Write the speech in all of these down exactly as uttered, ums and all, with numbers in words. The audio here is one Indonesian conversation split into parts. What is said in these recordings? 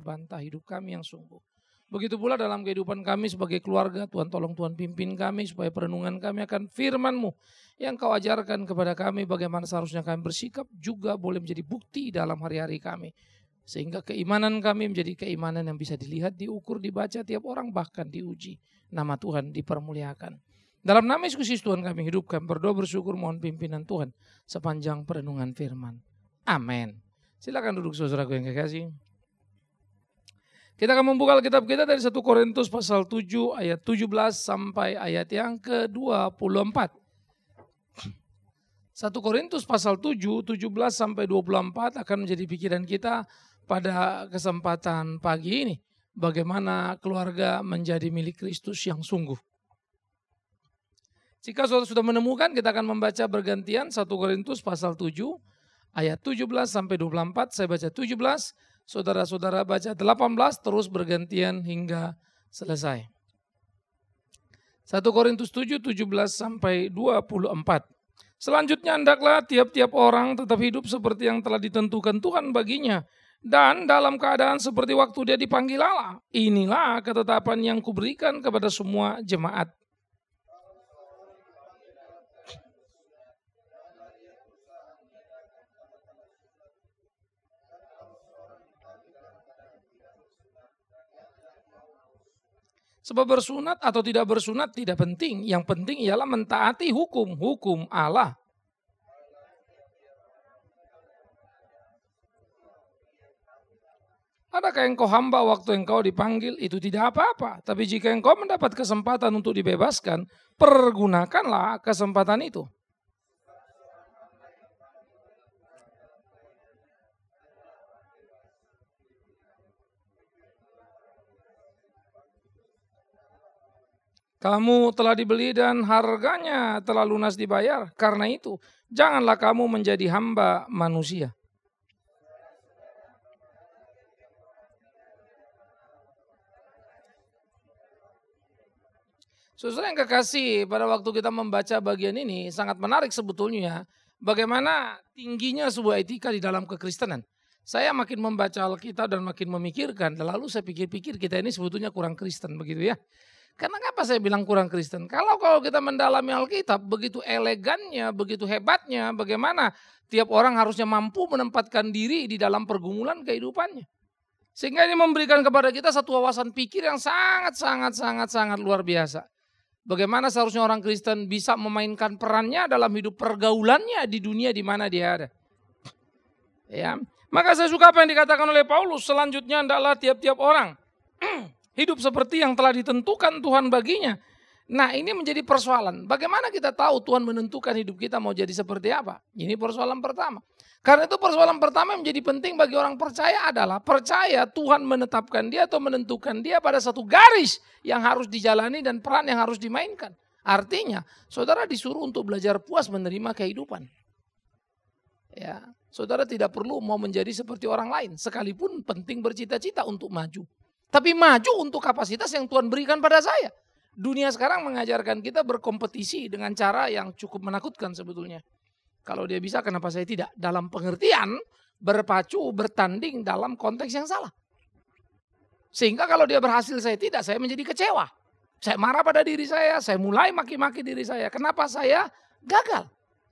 bantah hidup kami yang sungguh. Begitu pula dalam kehidupan kami sebagai keluarga, Tuhan tolong Tuhan pimpin kami supaya perenungan kami akan firman-Mu yang Kau ajarkan kepada kami bagaimana seharusnya kami bersikap juga boleh menjadi bukti dalam hari-hari kami. Sehingga keimanan kami menjadi keimanan yang bisa dilihat, diukur, dibaca tiap orang, bahkan diuji. Nama Tuhan dipermuliakan. Dalam nama Yesus Kristus Tuhan kami hidupkan, berdoa bersyukur mohon pimpinan Tuhan sepanjang perenungan firman. Amin. Silakan duduk saudaraku yang kekasih. Kita akan membuka Alkitab kita dari satu Korintus pasal tujuh ayat tujuh belas sampai ayat yang ke dua puluh empat. satu Korintus pasal tujuh, tujuh belas sampai dua puluh empat akan menjadi pikiran kita pada kesempatan pagi ini. Bagaimana keluarga menjadi milik Kristus yang sungguh. Jika saudara sudah menemukan, kita akan membaca bergantian satu Korintus pasal tujuh ayat tujuh belas sampai dua puluh empat. Saya baca tujuh belas. Saudara-saudara baca delapan belas terus bergantian hingga selesai. satu Korintus tujuh, tujuh belas sampai dua puluh empat. Selanjutnya hendaklah tiap-tiap orang tetap hidup seperti yang telah ditentukan Tuhan baginya. Dan dalam keadaan seperti waktu dia dipanggil Allah. Inilah ketetapan yang kuberikan kepada semua jemaat. Sebab bersunat atau tidak bersunat tidak penting. Yang penting ialah mentaati hukum-hukum Allah. Adakah engkau hamba waktu engkau dipanggil? Itu tidak apa-apa. Tapi jika engkau mendapat kesempatan untuk dibebaskan, pergunakanlah kesempatan itu. Kamu telah dibeli dan harganya telah lunas dibayar. Karena itu, janganlah kamu menjadi hamba manusia. Saudara yang kekasih, pada waktu kita membaca bagian ini sangat menarik sebetulnya. Bagaimana tingginya sebuah etika di dalam kekristenan. Saya makin membaca Alkitab dan makin memikirkan. Lalu saya pikir-pikir kita ini sebetulnya kurang Kristen begitu ya. Karena apa saya bilang kurang Kristen? Kalau kalau kita mendalami Alkitab, begitu elegannya, begitu hebatnya, bagaimana tiap orang harusnya mampu menempatkan diri di dalam pergumulan kehidupannya. Sehingga ini memberikan kepada kita satu wawasan pikir yang sangat, sangat, sangat, sangat luar biasa. Bagaimana seharusnya orang Kristen bisa memainkan perannya dalam hidup pergaulannya di dunia di mana dia ada. Ya, maka saya suka apa yang dikatakan oleh Paulus. Selanjutnya adalah tiap-tiap orang hidup seperti yang telah ditentukan Tuhan baginya. Nah ini menjadi persoalan. Bagaimana kita tahu Tuhan menentukan hidup kita mau jadi seperti apa? Ini persoalan pertama. Karena itu persoalan pertama yang menjadi penting bagi orang percaya adalah percaya Tuhan menetapkan dia atau menentukan dia pada satu garis yang harus dijalani dan peran yang harus dimainkan. Artinya saudara disuruh untuk belajar puas menerima kehidupan. Ya, saudara tidak perlu mau menjadi seperti orang lain. Sekalipun penting bercita-cita untuk maju. Tapi maju untuk kapasitas yang Tuhan berikan pada saya. Dunia sekarang mengajarkan kita berkompetisi dengan cara yang cukup menakutkan sebetulnya. Kalau dia bisa, kenapa saya tidak? Dalam pengertian berpacu, bertanding dalam konteks yang salah. Sehingga kalau dia berhasil, saya tidak, saya menjadi kecewa. Saya marah pada diri saya, saya mulai maki-maki diri saya. Kenapa saya gagal?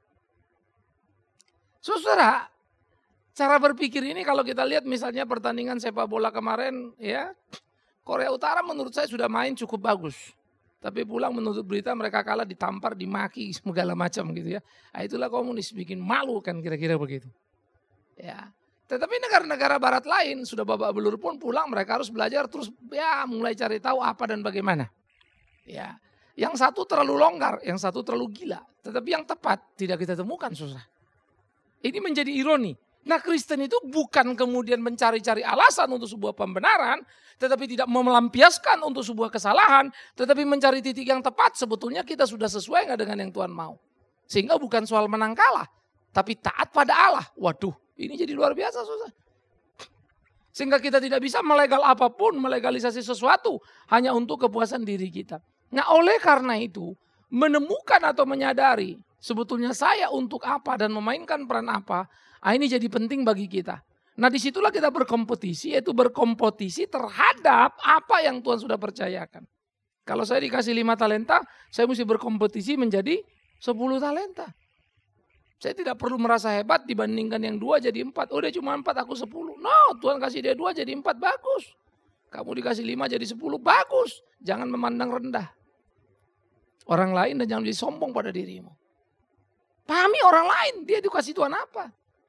Saudara, cara berpikir ini kalau kita lihat misalnya pertandingan sepak bola kemarin ya, Korea Utara menurut saya sudah main cukup bagus. Tapi pulang menurut berita mereka kalah, ditampar, dimaki segala macam gitu ya. Nah, itulah komunis, bikin malu kan kira-kira begitu. Ya. Tetapi negara-negara barat lain sudah babak belur pun pulang mereka harus belajar terus ya mulai cari tahu apa dan bagaimana. Ya. Yang satu terlalu longgar, yang satu terlalu gila. Tetapi yang tepat tidak kita temukan susah. Ini menjadi ironi. Nah Kristen itu bukan kemudian mencari-cari alasan untuk sebuah pembenaran, tetapi tidak melampiaskan untuk sebuah kesalahan, tetapi mencari titik yang tepat sebetulnya kita sudah sesuai nggak dengan yang Tuhan mau. Sehingga bukan soal menang kalah, tapi taat pada Allah. Waduh, ini jadi luar biasa susah. Sehingga kita tidak bisa melegal apapun, melegalisasi sesuatu hanya untuk kepuasan diri kita. Nah oleh karena itu, menemukan atau menyadari sebetulnya saya untuk apa dan memainkan peran apa, ah, ini jadi penting bagi kita. Nah disitulah kita berkompetisi, yaitu berkompetisi terhadap apa yang Tuhan sudah percayakan. Kalau saya dikasih lima talenta, saya mesti berkompetisi menjadi sepuluh talenta. Saya tidak perlu merasa hebat dibandingkan yang dua jadi empat. Oh dia cuma empat, aku sepuluh. No, Tuhan kasih dia dua jadi empat, bagus. Kamu dikasih lima jadi sepuluh, bagus. Jangan memandang rendah orang lain dan jangan jadi sombong pada dirimu. Pahami orang lain, dia dikasih Tuhan apa.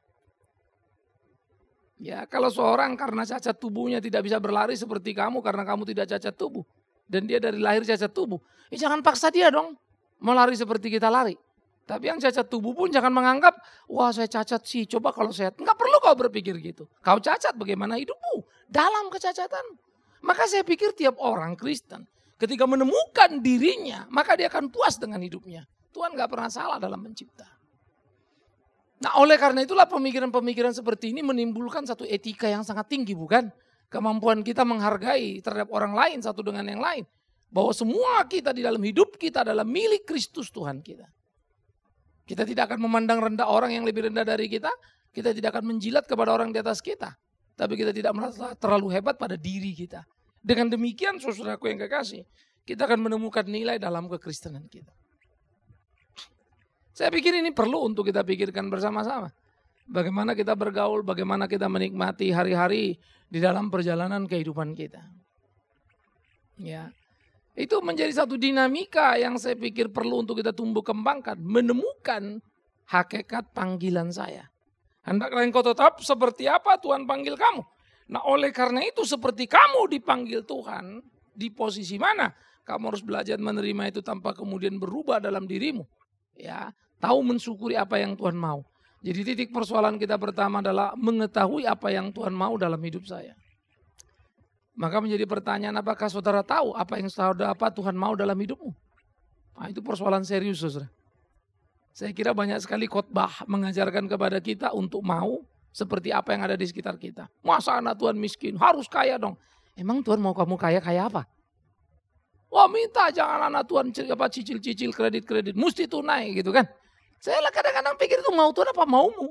Ya, kalau seorang karena cacat tubuhnya tidak bisa berlari seperti kamu karena kamu tidak cacat tubuh. Dan dia dari lahir cacat tubuh. Ya jangan paksa dia dong mau lari seperti kita lari. Tapi yang cacat tubuh pun jangan menganggap, wah saya cacat sih, coba kalau sehat. Enggak perlu kau berpikir gitu. Kau cacat, bagaimana hidupmu dalam kecacatan. Maka saya pikir tiap orang Kristen ketika menemukan dirinya, maka dia akan puas dengan hidupnya. Tuhan gak pernah salah dalam mencipta. Nah oleh karena itulah pemikiran-pemikiran seperti ini menimbulkan satu etika yang sangat tinggi, bukan? Kemampuan kita menghargai terhadap orang lain satu dengan yang lain. Bahwa semua kita di dalam hidup kita adalah milik Kristus Tuhan kita. Kita tidak akan memandang rendah orang yang lebih rendah dari kita. Kita tidak akan menjilat kepada orang di atas kita. Tapi kita tidak merasa terlalu hebat pada diri kita. Dengan demikian saudaraku yang kekasih, kita akan menemukan nilai dalam kekristenan kita. Saya pikir ini perlu untuk kita pikirkan bersama-sama. Bagaimana kita bergaul, bagaimana kita menikmati hari-hari di dalam perjalanan kehidupan kita. Ya, itu menjadi satu dinamika yang saya pikir perlu untuk kita tumbuh kembangkan. Menemukan hakikat panggilan saya. Hendaklah engkau tetap seperti apa Tuhan panggil kamu. Nah oleh karena itu seperti kamu dipanggil Tuhan, di posisi mana? Kamu harus belajar menerima itu tanpa kemudian berubah dalam dirimu. Ya, tahu mensyukuri apa yang Tuhan mau. Jadi titik persoalan kita pertama adalah mengetahui apa yang Tuhan mau dalam hidup saya. Maka menjadi pertanyaan, apakah saudara tahu apa yang saudara apa Tuhan mau dalam hidupmu? Nah, itu persoalan serius saudara. Saya kira banyak sekali khotbah mengajarkan kepada kita untuk mau seperti apa yang ada di sekitar kita. Masa anak Tuhan miskin, harus kaya dong. Emang Tuhan mau kamu kaya, kaya apa? Wah minta jangan anak Tuhan cicil-cicil kredit-kredit, mesti tunai gitu kan. Saya kadang-kadang pikir itu mau Tuhan apa maumu.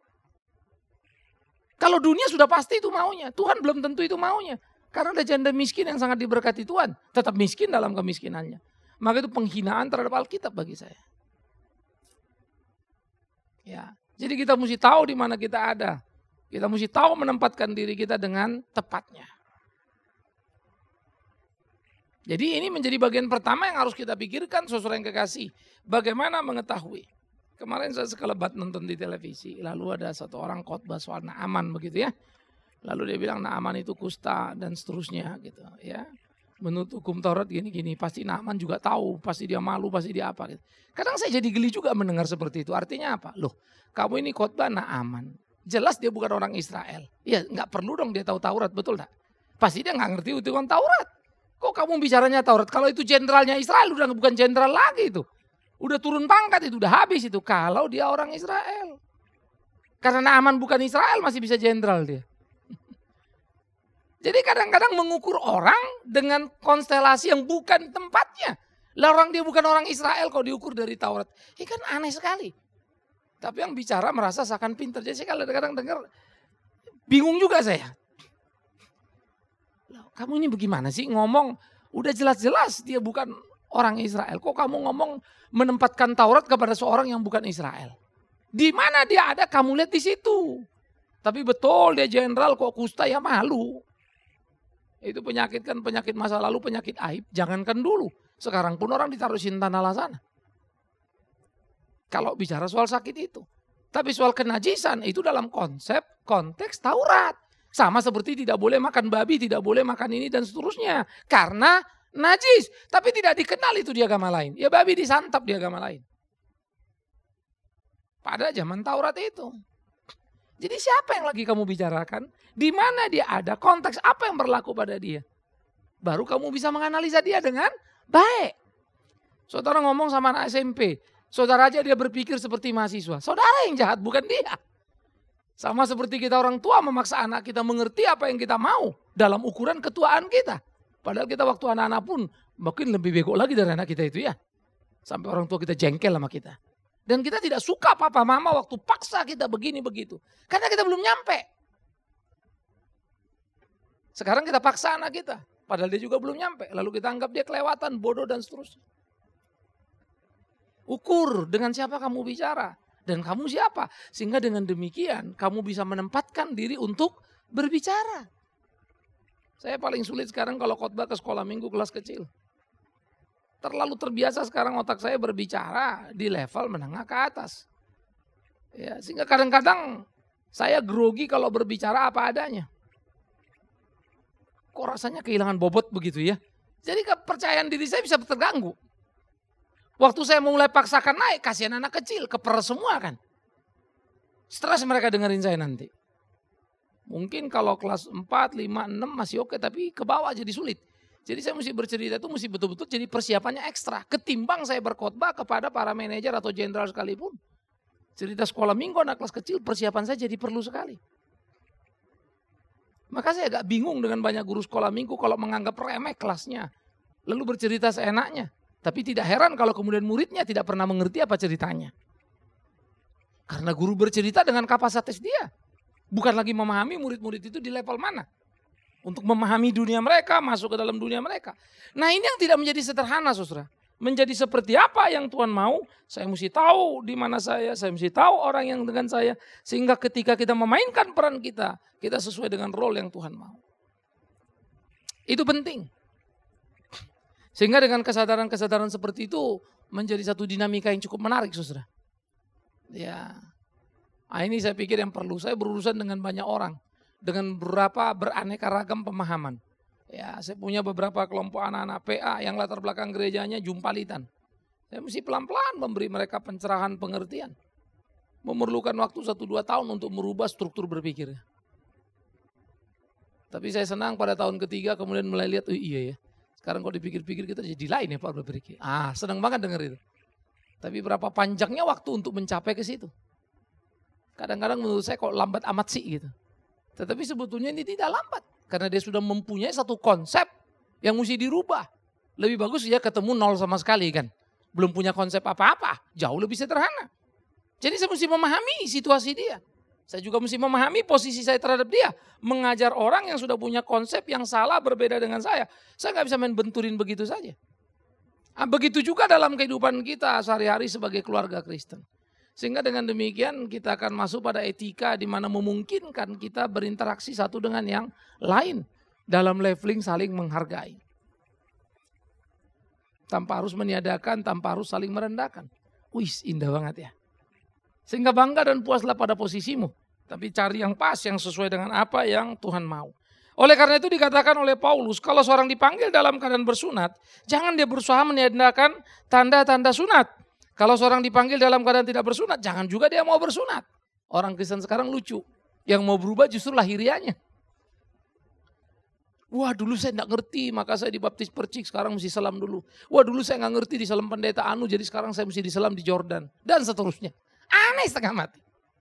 Kalau dunia sudah pasti itu maunya, Tuhan belum tentu itu maunya. Karena ada janda miskin yang sangat diberkati Tuhan, tetap miskin dalam kemiskinannya. Maka itu penghinaan terhadap Alkitab bagi saya. Ya, jadi kita mesti tahu di mana kita ada. Kita mesti tahu menempatkan diri kita dengan tepatnya. Jadi ini menjadi bagian pertama yang harus kita pikirkan saudara yang kekasih. Bagaimana mengetahui. Kemarin saya sekelebat nonton di televisi. Lalu ada satu orang khotbah soal Naaman begitu ya. Lalu dia bilang Naaman itu kusta dan seterusnya gitu ya. Menurut hukum Taurat gini-gini. Pasti Naaman juga tahu. Pasti dia malu, pasti dia apa gitu. Kadang saya jadi geli juga mendengar seperti itu. Artinya apa? Loh kamu ini khotbah Naaman. Jelas dia bukan orang Israel. Ya nggak perlu dong dia tahu Taurat, betul tak? Pasti dia nggak ngerti hitungan Taurat. Kok kamu bicaranya Taurat? Kalau itu jenderalnya Israel udah bukan jenderal lagi itu. Udah turun pangkat itu, udah habis itu. Kalau dia orang Israel. Karena Naaman bukan Israel masih bisa jenderal dia. Jadi kadang-kadang mengukur orang dengan konstelasi yang bukan tempatnya. Lah orang dia bukan orang Israel kok diukur dari Taurat. Ini kan aneh sekali. Tapi yang bicara merasa seakan pintar. Jadi saya kadang-kadang dengar bingung juga saya. Kamu ini bagaimana sih ngomong udah jelas-jelas dia bukan orang Israel. Kok kamu ngomong menempatkan Taurat kepada seorang yang bukan Israel? Di mana dia ada kamu lihat di situ. Tapi betul dia jenderal kok kusta ya malu. Itu penyakit kan penyakit masa lalu, penyakit aib. Jangankan dulu. Sekarang pun orang ditaruh sintanala sana. Kalau bicara soal sakit itu. Tapi soal kenajisan itu dalam konsep konteks Taurat. Sama seperti tidak boleh makan babi, tidak boleh makan ini dan seterusnya. Karena najis. Tapi tidak dikenal itu di agama lain. Ya babi disantap di agama lain. Pada zaman Taurat itu. Jadi siapa yang lagi kamu bicarakan? Di mana dia ada? Konteks apa yang berlaku pada dia? Baru kamu bisa menganalisa dia dengan baik. Saudara ngomong sama anak S M P. Saudara aja dia berpikir seperti mahasiswa. Saudara yang jahat bukan dia. Sama seperti kita orang tua memaksa anak kita mengerti apa yang kita mau. Dalam ukuran ketuaan kita. Padahal kita waktu anak-anak pun mungkin lebih bego lagi dari anak kita itu ya. Sampai orang tua kita jengkel sama kita. Dan kita tidak suka papa mama waktu paksa kita begini begitu. Karena kita belum nyampe. Sekarang kita paksa anak kita. Padahal dia juga belum nyampe. Lalu kita anggap dia kelewatan, bodoh dan seterusnya. Ukur dengan siapa kamu bicara. Dan kamu siapa. Sehingga dengan demikian kamu bisa menempatkan diri untuk berbicara. Saya paling sulit sekarang kalau khotbah ke sekolah minggu kelas kecil. Terlalu terbiasa sekarang otak saya berbicara di level menengah ke atas. Ya, sehingga kadang-kadang saya grogi kalau berbicara apa adanya. Kok rasanya kehilangan bobot begitu ya. Jadi kepercayaan diri saya bisa terganggu. Waktu saya mulai paksakan naik, kasihan anak kecil, keperes semua kan. Stres mereka dengerin saya nanti. Mungkin kalau kelas empat, lima, enam masih oke, tapi ke bawah jadi sulit. Jadi saya mesti bercerita itu mesti betul-betul jadi persiapannya ekstra. Ketimbang saya berkhotbah kepada para manajer atau jenderal sekalipun. Cerita sekolah minggu anak kelas kecil persiapan saya jadi perlu sekali. Maka saya agak bingung dengan banyak guru sekolah minggu kalau menganggap remeh kelasnya. Lalu bercerita seenaknya. Tapi tidak heran kalau kemudian muridnya tidak pernah mengerti apa ceritanya. Karena guru bercerita dengan kapasitas dia. Bukan lagi memahami murid-murid itu di level mana. Untuk memahami dunia mereka, masuk ke dalam dunia mereka. Nah ini yang tidak menjadi sederhana saudara. Menjadi seperti apa yang Tuhan mau, saya mesti tahu di mana saya, saya mesti tahu orang yang dengan saya. Sehingga ketika kita memainkan peran kita, kita sesuai dengan role yang Tuhan mau. Itu penting. Sehingga dengan kesadaran-kesadaran seperti itu, menjadi satu dinamika yang cukup menarik saudara. Ya, nah, ini saya pikir yang perlu. Saya berurusan dengan banyak orang. Dengan beberapa beraneka ragam pemahaman. Ya, saya punya beberapa kelompok anak-anak P A yang latar belakang gerejanya jumpalitan. Saya mesti pelan-pelan memberi mereka pencerahan pengertian. Memerlukan waktu satu dua tahun untuk merubah struktur berpikirnya. Tapi saya senang pada tahun ketiga kemudian mulai lihat, oh iya ya. Sekarang kalau dipikir-pikir kita jadi lain ya Pak berpikir. Ah, senang banget dengar itu. Tapi berapa panjangnya waktu untuk mencapai ke situ. Kadang-kadang menurut saya kok lambat amat sih gitu. Tetapi sebetulnya ini tidak lambat. Karena dia sudah mempunyai satu konsep yang mesti dirubah. Lebih bagus dia ketemu nol sama sekali kan. Belum punya konsep apa-apa. Jauh lebih sederhana. Jadi saya mesti memahami situasi dia. Saya juga mesti memahami posisi saya terhadap dia. Mengajar orang yang sudah punya konsep yang salah berbeda dengan saya. Saya gak bisa main benturin begitu saja. Nah, begitu juga dalam kehidupan kita sehari-hari sebagai keluarga Kristen. Sehingga dengan demikian kita akan masuk pada etika di mana memungkinkan kita berinteraksi satu dengan yang lain. Dalam leveling saling menghargai. Tanpa harus meniadakan, tanpa harus saling merendahkan. Wih, indah banget ya. Sehingga bangga dan puaslah pada posisimu. Tapi cari yang pas, yang sesuai dengan apa yang Tuhan mau. Oleh karena itu dikatakan oleh Paulus, kalau seorang dipanggil dalam keadaan bersunat, jangan dia berusaha meniadakan tanda-tanda sunat. Kalau seorang dipanggil dalam keadaan tidak bersunat, jangan juga dia mau bersunat. Orang Kristen sekarang lucu. Yang mau berubah justru lahirianya. Wah dulu saya tidak ngerti, maka saya dibaptis percik, sekarang mesti selam dulu. Wah dulu saya nggak ngerti di selam pendeta anu, jadi sekarang saya mesti diselam di Jordan. Dan seterusnya. Aneh setengah mati.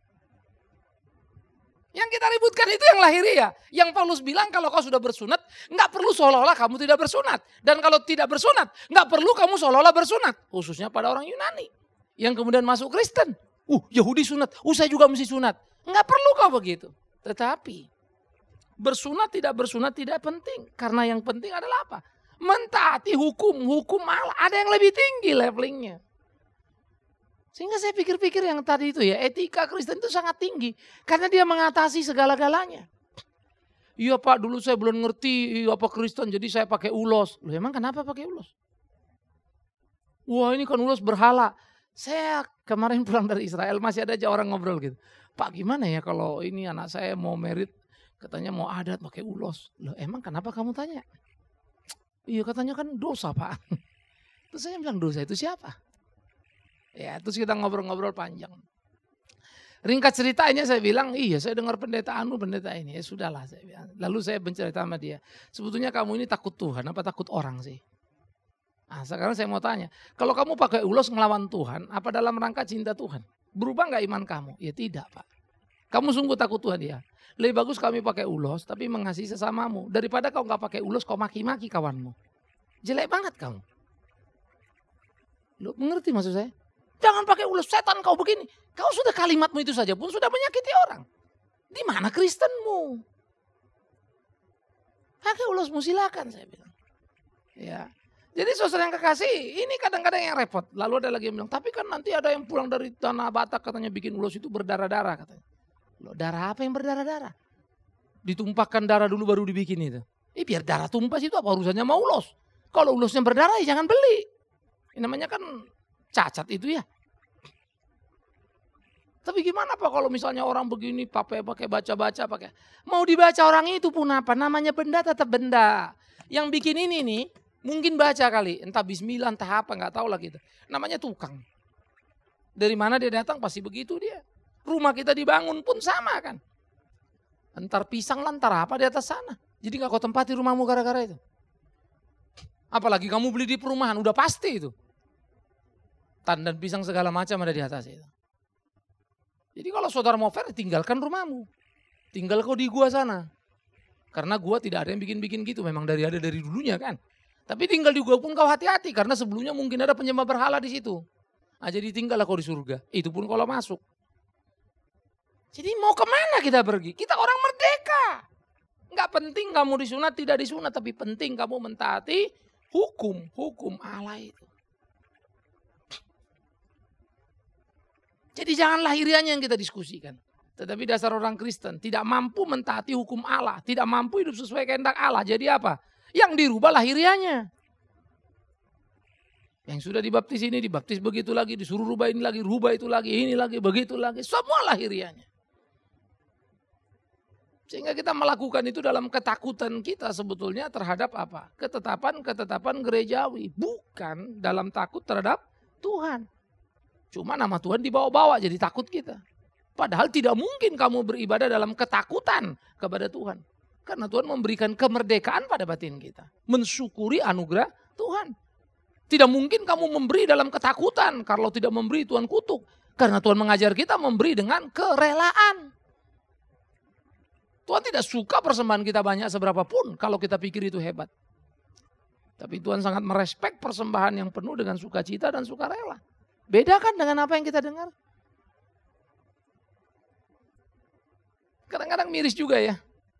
Yang kita ributkan itu yang lahiriah. Yang Paulus bilang kalau kau sudah bersunat, nggak perlu seolah-olah kamu tidak bersunat. Dan kalau tidak bersunat, nggak perlu kamu seolah-olah bersunat. Khususnya pada orang Yunani. Yang kemudian masuk Kristen. Uh Yahudi sunat, uh saya juga mesti sunat. Nggak perlu kau begitu. Tetapi bersunat tidak bersunat tidak penting. Karena yang penting adalah apa? Mentaati hukum, hukum Allah. Ada yang lebih tinggi levelingnya. Sehingga saya pikir-pikir yang tadi itu ya, etika Kristen itu sangat tinggi. Karena dia mengatasi segala-galanya. Iya Pak, dulu saya belum ngerti apa Kristen, jadi saya pakai ulos. Loh emang kenapa pakai ulos? Wah ini kan ulos berhala. Saya kemarin pulang dari Israel, masih ada aja orang ngobrol gitu. Pak gimana ya kalau ini anak saya mau merit, katanya mau adat pakai ulos. Loh emang kenapa kamu tanya? Iya katanya kan dosa Pak. Terus saya bilang dosa itu siapa? Ya, terus kita ngobrol-ngobrol panjang. Ringkat ceritanya saya bilang, iya saya dengar pendeta anu, pendeta ini. Ya sudahlah saya bilang. Lalu saya bercerita sama dia. Sebetulnya kamu ini takut Tuhan apa takut orang sih? Nah, sekarang saya mau tanya. Kalau kamu pakai ulos ngelawan Tuhan, apa dalam rangka cinta Tuhan? Berubah gak iman kamu? Ya tidak Pak. Kamu sungguh takut Tuhan ya. Lebih bagus kami pakai ulos, tapi mengasihi sesamamu. Daripada kau gak pakai ulos, kau maki-maki kawanmu. Jelek banget kamu. Lu mengerti maksud saya? Jangan pakai ulos, setan kau begini. Kau sudah kalimatmu itu saja pun sudah menyakiti orang. Di mana Kristenmu? pakai ulosmu silakan saya bilang. Ya. Jadi saudara yang kekasih, ini kadang-kadang yang repot. Lalu ada lagi yang bilang, tapi kan nanti ada yang pulang dari Tanah Batak katanya bikin ulos itu berdarah-darah katanya. Loh, darah apa yang berdarah-darah? Ditumpahkan darah dulu baru dibikin itu. Eh biar darah tumpah itu apa urusannya mau ulos? Kalau ulosnya berdarah ya jangan beli. Ini namanya kan cacat itu ya. Tapi gimana Pak kalau misalnya orang begini pakai pakai baca-baca pakai. Mau dibaca orang itu pun apa? Namanya benda tetap benda. Yang bikin ini nih mungkin baca kali, entah bismillah, entah apa, nggak tahu lah gitu. Namanya tukang. Dari mana dia datang pasti begitu dia. Rumah kita dibangun pun sama kan. Entar pisang lah, entar apa di atas sana. Jadi nggak kau tempati rumahmu gara-gara itu. Apalagi kamu beli di perumahan, udah pasti itu. Tandan pisang segala macam ada di atas itu. Jadi kalau saudara mau fair, tinggalkan rumahmu. Tinggal kau di gua sana. Karena gua tidak ada yang bikin-bikin gitu, memang dari ada dari dulunya kan. Tapi tinggal di gua pun kau hati-hati karena sebelumnya mungkin ada penyembah berhala di situ. Nah, jadi tinggallah kau di surga. Itu pun kalau masuk. Jadi mau kemana kita pergi? Kita orang merdeka. Enggak penting kamu disunat tidak disunat, tapi penting kamu mentaati hukum hukum Allah itu. Jadi jangan lahirianya yang kita diskusikan. Tetapi dasar orang Kristen tidak mampu mentaati hukum Allah, tidak mampu hidup sesuai kehendak Allah. Jadi apa? Yang dirubah lahirianya. Yang sudah dibaptis ini, dibaptis begitu lagi, disuruh rubah ini lagi, rubah itu lagi, ini lagi, begitu lagi. Semua lahirianya. Sehingga kita melakukan itu dalam ketakutan kita sebetulnya terhadap apa? Ketetapan-ketetapan gerejawi. Bukan dalam takut terhadap Tuhan. Cuma nama Tuhan dibawa-bawa jadi takut kita. Padahal tidak mungkin kamu beribadah dalam ketakutan kepada Tuhan. Karena Tuhan memberikan kemerdekaan pada batin kita. Mensyukuri anugerah Tuhan. Tidak mungkin kamu memberi dalam ketakutan. Kalau tidak memberi Tuhan kutuk. Karena Tuhan mengajar kita memberi dengan kerelaan. Tuhan tidak suka persembahan kita banyak seberapa pun kalau kita pikir itu hebat. Tapi Tuhan sangat merespek persembahan yang penuh dengan sukacita dan sukarela. Beda kan dengan apa yang kita dengar? Kadang-kadang miris juga ya.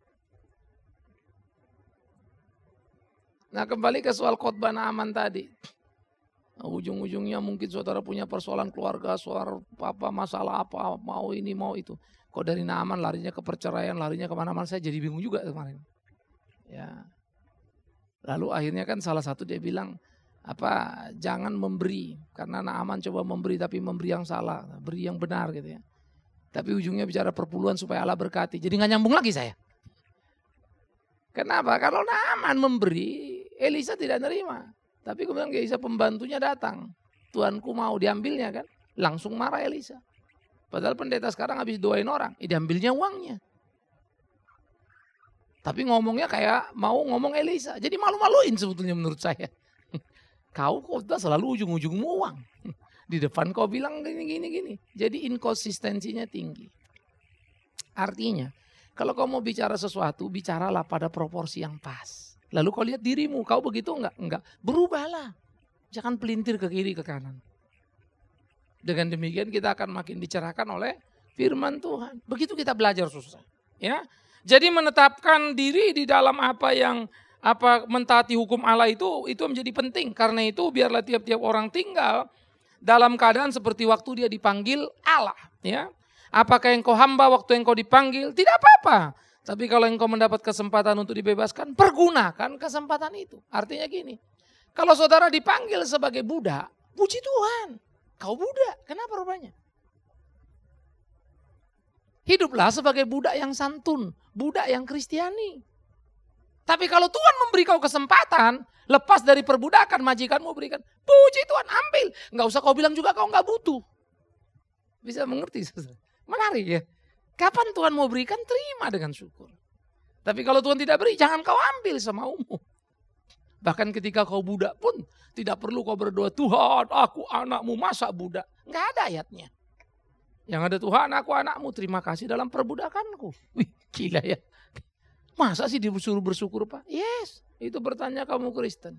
Nah kembali ke soal khotbah Naaman tadi. Nah, ujung-ujungnya mungkin saudara punya persoalan keluarga, soal apa masalah apa, mau ini mau itu. Kok dari Naaman larinya ke perceraian, larinya kemana-mana, saya jadi bingung juga kemarin. Ya. Lalu akhirnya kan salah satu dia bilang, apa jangan memberi. Karena Naaman coba memberi tapi memberi yang salah, beri yang benar gitu ya. Tapi ujungnya bicara perpuluhan supaya Allah berkati. Jadi gak nyambung lagi saya. Kenapa? Kalau Naaman memberi, Elisa tidak nerima. Tapi kemudian Elisa pembantunya datang. Tuanku mau diambilnya kan. Langsung marah Elisa. Padahal pendeta sekarang habis doain orang. Eh, diambilnya uangnya. Tapi ngomongnya kayak mau ngomong Elisa. Jadi malu-maluin sebetulnya menurut saya. Kau kok selalu ujung-ujungmu uang. Di depan kau bilang gini-gini gini. Jadi inkonsistensinya tinggi. Artinya kalau kau mau bicara sesuatu, bicaralah pada proporsi yang pas. Lalu kau lihat dirimu, kau begitu enggak? Enggak. Berubahlah. Jangan pelintir ke kiri ke kanan. Dengan demikian kita akan makin dicerahkan oleh firman Tuhan. Begitu kita belajar susah. Ya. Jadi menetapkan diri di dalam apa yang apa mentaati hukum Allah itu itu menjadi penting. Karena itu biarlah tiap-tiap orang tinggal dalam keadaan seperti waktu dia dipanggil Allah. Ya. Apakah engkau hamba waktu engkau dipanggil? Tidak apa-apa. Tapi kalau engkau mendapat kesempatan untuk dibebaskan, pergunakan kesempatan itu. Artinya gini, kalau saudara dipanggil sebagai budak, puji Tuhan. Kau budak, kenapa rupanya? Hiduplah sebagai budak yang santun, budak yang Kristiani. Tapi kalau Tuhan memberi kau kesempatan, lepas dari perbudakan, majikanmu berikan, puji Tuhan, ambil. Enggak usah kau bilang juga kau enggak butuh. Bisa mengerti? Menarik ya. Kapan Tuhan mau berikan, terima dengan syukur. Tapi kalau Tuhan tidak beri, jangan kau ambil semaumu. Bahkan ketika kau budak pun, tidak perlu kau berdoa, Tuhan aku anakmu, masa budak. Enggak ada ayatnya. Yang ada Tuhan aku anakmu, terima kasih dalam perbudakanku. Wih gila ya. Masa sih disuruh bersyukur Pak? Yes, itu bertanya kamu Kristen.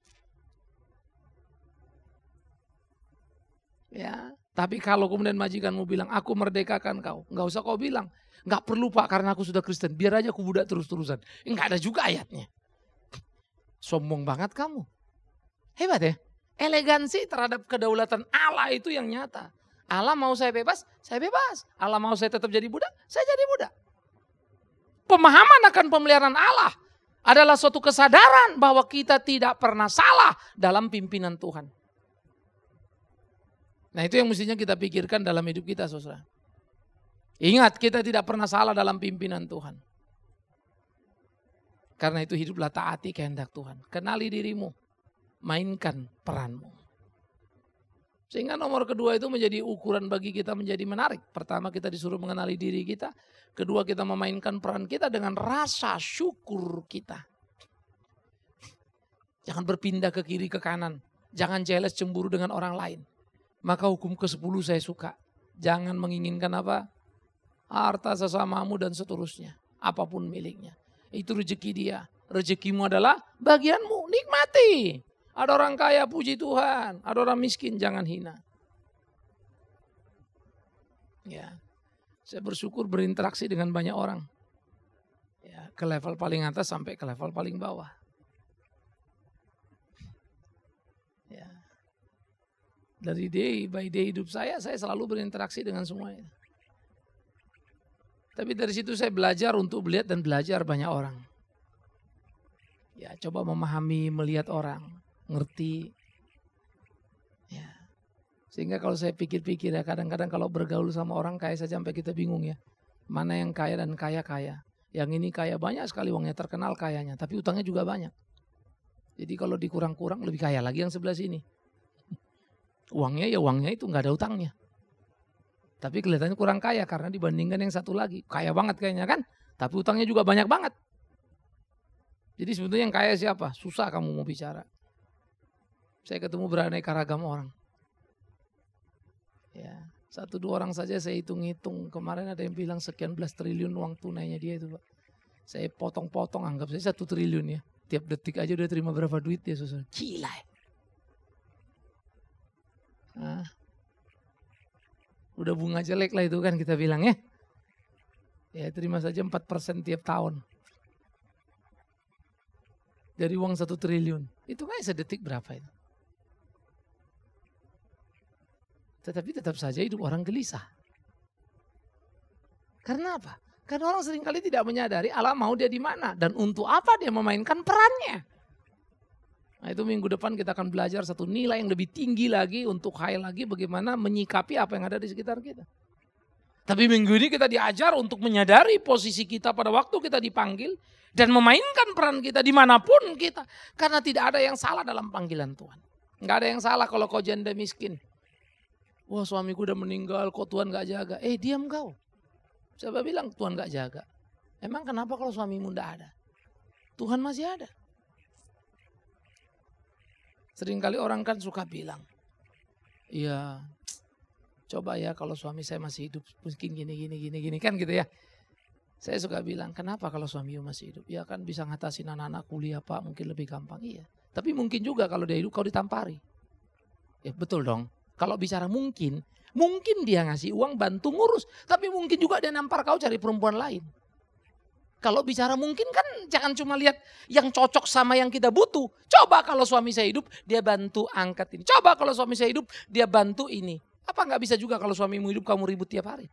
Ya, tapi kalau kemudian majikanmu bilang, aku merdekakan kau. Enggak usah kau bilang, enggak perlu Pak karena aku sudah Kristen. Biar aja aku budak terus-terusan. Enggak ada juga ayatnya. Sombong banget kamu. Hebat ya. Elegansi terhadap kedaulatan Allah itu yang nyata. Allah mau saya bebas, saya bebas. Allah mau saya tetap jadi budak, saya jadi budak. Pemahaman akan pemeliharaan Allah adalah suatu kesadaran bahwa kita tidak pernah salah dalam pimpinan Tuhan. Nah itu yang mestinya kita pikirkan dalam hidup kita, saudara. Ingat, kita tidak pernah salah dalam pimpinan Tuhan. Karena itu hiduplah taati kehendak Tuhan. Kenali dirimu, mainkan peranmu. Sehingga nomor kedua itu menjadi ukuran bagi kita menjadi menarik. Pertama kita disuruh mengenali diri kita. Kedua kita memainkan peran kita dengan rasa syukur kita. Jangan berpindah ke kiri ke kanan. Jangan jealous cemburu dengan orang lain. Maka hukum kesepuluh saya suka. Jangan menginginkan apa? Harta sesamamu dan seterusnya. Apapun miliknya. Itu rezeki dia. Rezekimu adalah bagianmu. Nikmati. Ada orang kaya puji Tuhan. Ada orang miskin jangan hina. Ya, saya bersyukur berinteraksi dengan banyak orang. Ya, ke level paling atas sampai ke level paling bawah. Ya. Dari day by day hidup saya, saya selalu berinteraksi dengan semuanya. Tapi dari situ saya belajar untuk melihat dan belajar banyak orang. Ya, coba memahami, melihat orang, ngerti. Ya. Sehingga kalau saya pikir-pikir ya, kadang-kadang kalau bergaul sama orang kaya saja sampai kita bingung ya. Mana yang kaya dan kaya-kaya. Yang ini kaya banyak sekali uangnya, terkenal kayanya, tapi utangnya juga banyak. Jadi kalau dikurang-kurang lebih kaya lagi yang sebelah sini. Uangnya ya uangnya itu nggak ada utangnya. Tapi kelihatannya kurang kaya karena dibandingkan yang satu lagi. Kaya banget kayaknya kan. Tapi utangnya juga banyak banget. Jadi sebetulnya yang kaya siapa? Susah kamu mau bicara. Saya ketemu beraneka ragam orang. Ya, satu dua orang saja saya hitung-hitung. Kemarin ada yang bilang sekian belas triliun uang tunainya dia itu Pak. Saya potong-potong anggap saya satu triliun ya. Tiap detik aja udah terima berapa duit dia susah. Gila ya. Nah, udah bunga jelek lah itu kan kita bilang ya. Ya terima saja empat persen tiap tahun. Dari uang satu triliun. Itu kan sedetik berapa itu. Tetapi tetap saja hidup orang gelisah. Karena apa? Karena orang seringkali tidak menyadari Allah mau dia di mana. Dan untuk apa dia memainkan perannya. Nah itu minggu depan kita akan belajar satu nilai yang lebih tinggi lagi untuk high lagi bagaimana menyikapi apa yang ada di sekitar kita. Tapi minggu ini kita diajar untuk menyadari posisi kita pada waktu kita dipanggil dan memainkan peran kita dimanapun kita. Karena tidak ada yang salah dalam panggilan Tuhan. Nggak ada yang salah kalau kau janda miskin. Wah suamiku udah meninggal kok Tuhan gak jaga. Eh diam kau. Siapa bilang Tuhan gak jaga? Emang kenapa kalau suamimu nggak ada? Tuhan masih ada. Seringkali orang kan suka bilang, iya coba ya kalau suami saya masih hidup mungkin gini gini gini gini kan gitu ya. Saya suka bilang kenapa kalau suami masih hidup? Ya kan bisa ngatasin anak-anak kuliah Pak mungkin lebih gampang. Iya. Tapi mungkin juga kalau dia hidup kau ditampari. Ya betul dong. Kalau bicara mungkin, mungkin dia ngasih uang bantu ngurus. Tapi mungkin juga dia nampar kau cari perempuan lain. Kalau bicara mungkin kan jangan cuma lihat yang cocok sama yang kita butuh. Coba kalau suami saya hidup dia bantu angkat ini. Coba kalau suami saya hidup dia bantu ini. Apa nggak bisa juga kalau suamimu hidup kamu ribut tiap hari?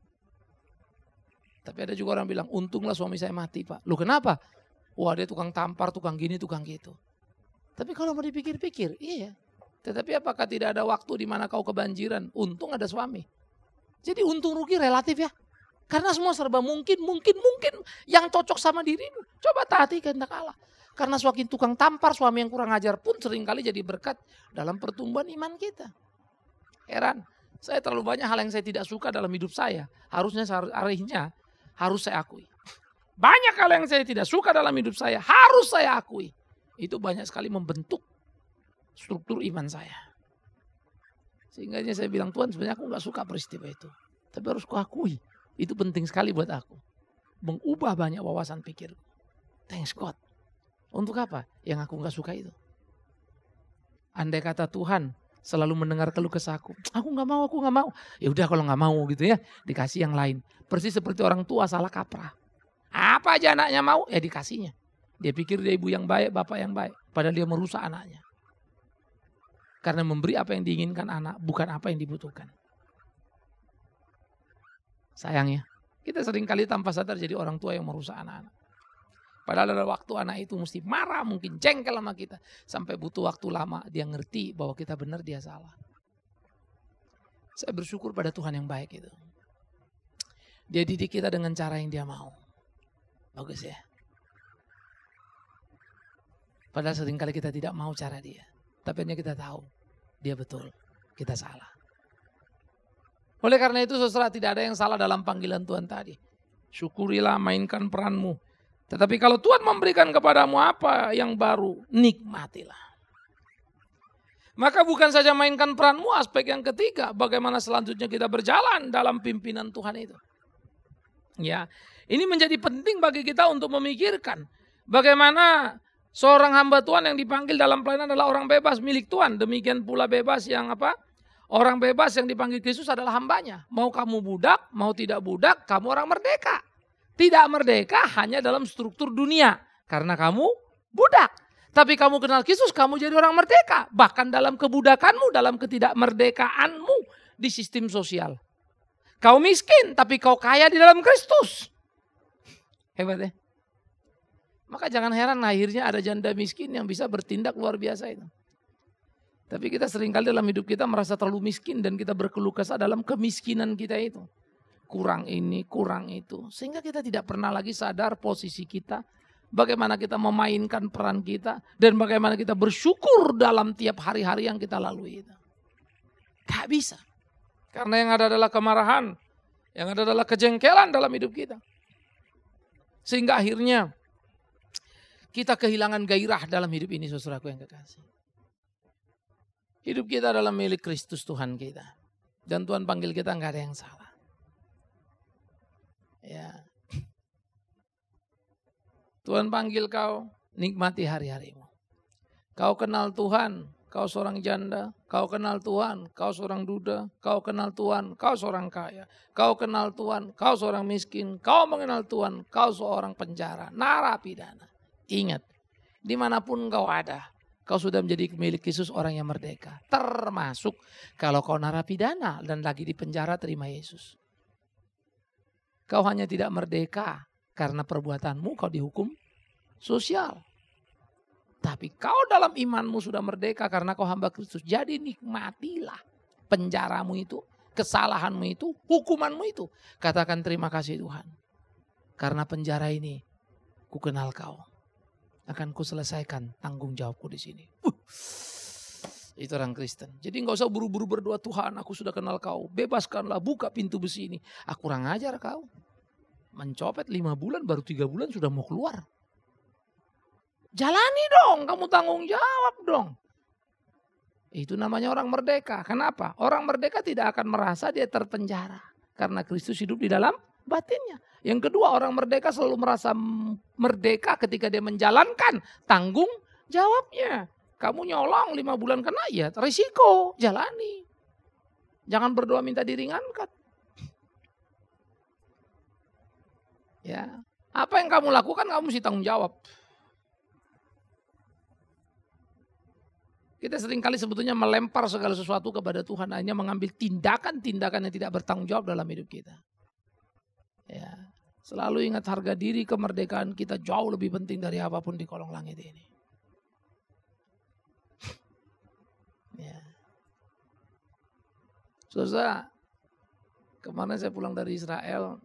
Tapi ada juga orang bilang untunglah suami saya mati Pak. Loh kenapa? Wah dia tukang tampar, tukang gini, tukang gitu. Tapi kalau mau dipikir-pikir iya. Tetapi apakah tidak ada waktu di mana kau kebanjiran? Untung ada suami. Jadi untung rugi relatif ya. Karena semua serba mungkin, mungkin, mungkin yang cocok sama dirimu. Coba taati kehendak Allah. Karena semakin tukang tampar, suami yang kurang ajar pun seringkali jadi berkat dalam pertumbuhan iman kita. Heran, saya terlalu banyak hal yang saya tidak suka dalam hidup saya. Harusnya, harusnya harus saya akui. Banyak hal yang saya tidak suka dalam hidup saya, harus saya akui. Itu banyak sekali membentuk struktur iman saya. Sehingga saya bilang, Tuhan sebenarnya aku gak suka peristiwa itu. Tapi harus kuakui. Itu penting sekali buat aku. Mengubah banyak wawasan pikir. Thanks God. Untuk apa? Yang aku gak suka itu. Andai kata Tuhan selalu mendengar keluh kesahku. Aku gak mau, aku gak mau. Ya udah kalau gak mau gitu ya. Dikasih yang lain. Persis seperti orang tua salah kaprah. Apa aja anaknya mau, ya dikasihnya. Dia pikir dia ibu yang baik, bapak yang baik. Padahal dia merusak anaknya. Karena memberi apa yang diinginkan anak, bukan apa yang dibutuhkan. Sayangnya, kita seringkali tanpa sadar jadi orang tua yang merusak anak-anak. Padahal ada waktu anak itu mesti marah, mungkin jengkel sama kita. Sampai butuh waktu lama dia ngerti bahwa kita benar, dia salah. Saya bersyukur pada Tuhan yang baik itu. Dia didik kita dengan cara yang dia mau. Bagus ya. Padahal seringkali kita tidak mau cara dia. Tapi hanya kita tahu dia betul, kita salah. Oleh karena itu saudara, tidak ada yang salah dalam panggilan Tuhan tadi. Syukurilah, mainkan peranmu. Tetapi kalau Tuhan memberikan kepadamu apa yang baru, nikmatilah. Maka bukan saja mainkan peranmu, aspek yang ketiga, bagaimana selanjutnya kita berjalan dalam pimpinan Tuhan itu. Ya, ini menjadi penting bagi kita untuk memikirkan bagaimana seorang hamba Tuhan yang dipanggil dalam pelayanan adalah orang bebas milik Tuhan. Demikian pula bebas yang apa? Orang bebas yang dipanggil Kristus adalah hambanya. Mau kamu budak, mau tidak budak, kamu orang merdeka. Tidak merdeka hanya dalam struktur dunia. Karena kamu budak. Tapi kamu kenal Kristus, kamu jadi orang merdeka. Bahkan dalam kebudakanmu, dalam ketidakmerdekaanmu di sistem sosial. Kau miskin, tapi kau kaya di dalam Kristus. Hebat ya? Maka jangan heran akhirnya ada janda miskin yang bisa bertindak luar biasa itu. Tapi kita seringkali dalam hidup kita merasa terlalu miskin dan kita berkeluh kesah dalam kemiskinan kita itu. Kurang ini, kurang itu. Sehingga kita tidak pernah lagi sadar posisi kita. Bagaimana kita memainkan peran kita. Dan bagaimana kita bersyukur dalam tiap hari-hari yang kita lalui itu. Gak bisa. Karena yang ada adalah kemarahan. Yang ada adalah kejengkelan dalam hidup kita. Sehingga akhirnya kita kehilangan gairah dalam hidup ini, saudaraku yang kekasih. Hidup kita adalah milik Kristus Tuhan kita. Dan Tuhan panggil kita nggak ada yang salah. Ya. Tuhan panggil kau, nikmati hari-harimu. Kau kenal Tuhan, kau seorang janda. Kau kenal Tuhan, kau seorang duda. Kau kenal Tuhan, kau seorang kaya. Kau kenal Tuhan, kau seorang miskin. Kau mengenal Tuhan, kau seorang penjara, narapidana. Ingat, dimanapun kau ada, kau sudah menjadi milik Yesus, orang yang merdeka. Termasuk kalau kau narapidana dan lagi di penjara, terima Yesus. Kau hanya tidak merdeka karena perbuatanmu, kau dihukum sosial. Tapi kau dalam imanmu sudah merdeka karena kau hamba Kristus. Jadi nikmatilah penjaramu itu, kesalahanmu itu, hukumanmu itu. Katakan terima kasih Tuhan. Karena penjara ini, ku kenal kau. Akan ku selesaikan tanggung jawabku di sini. Uh, itu orang Kristen. Jadi nggak usah buru-buru berdoa, Tuhan aku sudah kenal kau. Bebaskanlah, buka pintu besi ini. Aku kurang ajar kau. Mencopet lima bulan, baru tiga bulan sudah mau keluar. Jalani dong, kamu tanggung jawab dong. Itu namanya orang merdeka. Kenapa? Orang merdeka tidak akan merasa dia terpenjara. Karena Kristus hidup di dalam batinnya. Yang kedua, orang merdeka selalu merasa merdeka ketika dia menjalankan tanggung jawabnya. Kamu nyolong lima bulan kena, ya risiko, jalani. Jangan berdoa minta diringankan. Ya, apa yang kamu lakukan kamu mesti tanggung jawab. Kita seringkali sebetulnya melempar segala sesuatu kepada Tuhan, hanya mengambil tindakan-tindakan yang tidak bertanggung jawab dalam hidup kita. Ya, selalu ingat harga diri, kemerdekaan kita jauh lebih penting dari apapun di kolong langit ini. Ya. Saudara, kemarin saya pulang dari Israel,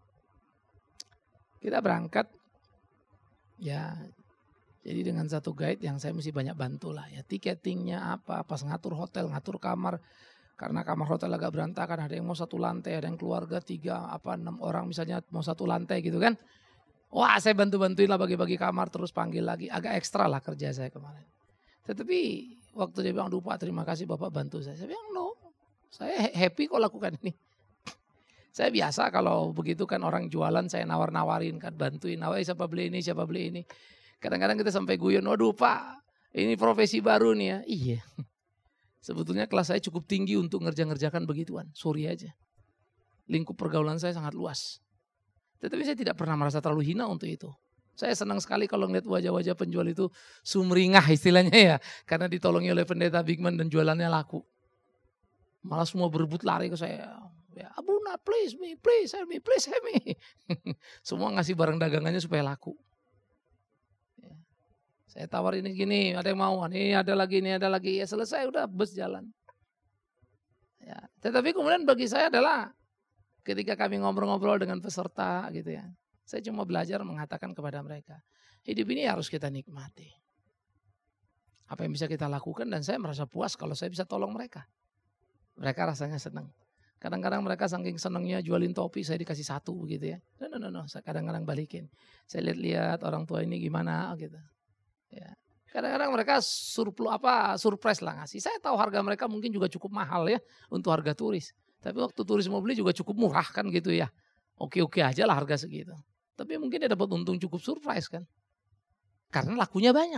kita berangkat, ya. Jadi dengan satu guide yang saya mesti banyak bantu lah ya. Tiketingnya apa, pas ngatur hotel, ngatur kamar. Karena kamar hotel agak berantakan, ada yang mau satu lantai, ada yang keluarga tiga, apa enam orang misalnya mau satu lantai gitu kan. Wah saya bantu-bantuin lah bagi-bagi kamar, terus panggil lagi. Agak ekstra lah kerja saya kemarin. Tetapi waktu dia bilang, aduh Pak terima kasih Bapak bantu saya. Saya bilang no, saya happy kok lakukan ini. Saya biasa kalau begitu kan orang jualan saya nawar-nawarin kan, bantuin. Nah, siapa beli ini, siapa beli ini. Kadang-kadang kita sampai guyon, waduh Pak, ini profesi baru nih ya. Iya, sebetulnya kelas saya cukup tinggi untuk ngerja-ngerjakan begituan. Sorry aja, lingkup pergaulan saya sangat luas. Tetapi saya tidak pernah merasa terlalu hina untuk itu. Saya senang sekali kalau ngeliat wajah-wajah penjual itu sumringah istilahnya ya. Karena ditolongi oleh pendeta Bigman dan jualannya laku. Malah semua berebut lari ke saya. Ya, Abuna please me, please help me, please help me. Semua ngasih barang dagangannya supaya laku. Ya. Saya tawarin ini gini, ada yang mau, ini ada lagi, ini ada lagi. Ya selesai udah bus jalan. Ya. Tetapi kemudian bagi saya adalah ketika kami ngobrol-ngobrol dengan peserta gitu ya. Saya cuma belajar mengatakan kepada mereka. Hidup ini harus kita nikmati. Apa yang bisa kita lakukan dan saya merasa puas kalau saya bisa tolong mereka. Mereka rasanya senang. Kadang-kadang mereka saking senangnya jualin topi saya dikasih satu begitu ya. No, no, no, no. Saya kadang-kadang balikin. Saya lihat-lihat orang tua ini gimana gitu. Ya. Kadang-kadang mereka surplus apa surprise lah ngasih. Saya tahu harga mereka mungkin juga cukup mahal ya untuk harga turis. Tapi waktu turis mau beli juga cukup murah kan gitu ya. Oke-oke aja lah harga segitu. Tapi mungkin dia dapat untung cukup surprise kan. Karena lakunya banyak.